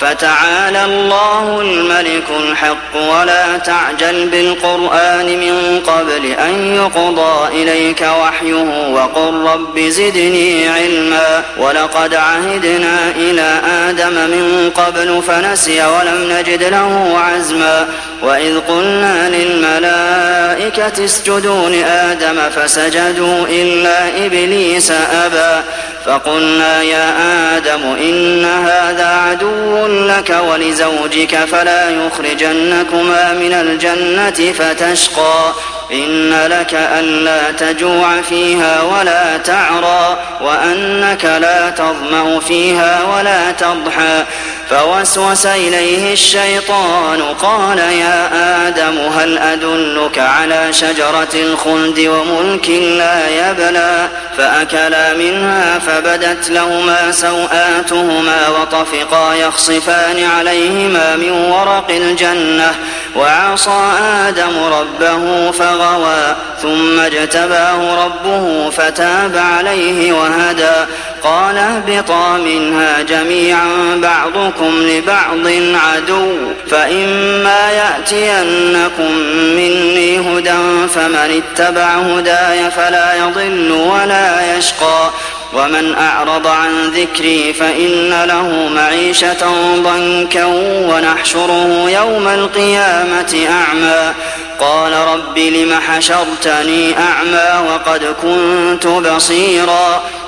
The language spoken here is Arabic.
فتعالى الله الملك الحق ولا تعجل بالقرآن من قبل أن يقضى إليك وحيه وقل رب زدني علما ولقد عهدنا إلى آدم من قبل فنسي ولم نجد له عزما وإذ قلنا للملائكة اسجدوا لآدم فسجدوا إلا إبليس أبى فقلنا يا آدم إن هذا عدو لك ولزوجك فلا يخرجنكما من الجنة فتشقى إن لك ألا تجوع فيها ولا تعرى وأنك لا تظمأ فيها ولا تضحى فوسوس إليه الشيطان قال يا آدم هل أدلك على شجرة الخلد وملك لا يبلى فأكلا منها فبدت لهما سوآتهما وطفقا يخصفان عليهما من ورق الجنة وعصى آدم ربه فغوى ثم اجتباه ربه فتاب عليه وهدى قال اهبطا منها جميعا بعضكم لبعض عدو فإما يأتينكم مني هدى فمن اتبع هداي فلا يضل ولا يشقى ومن أعرض عن ذكري فإن له معيشة ضنكا ونحشره يوم القيامة أعمى قال رب لم حشرتني أعمى وقد كنت بصيرا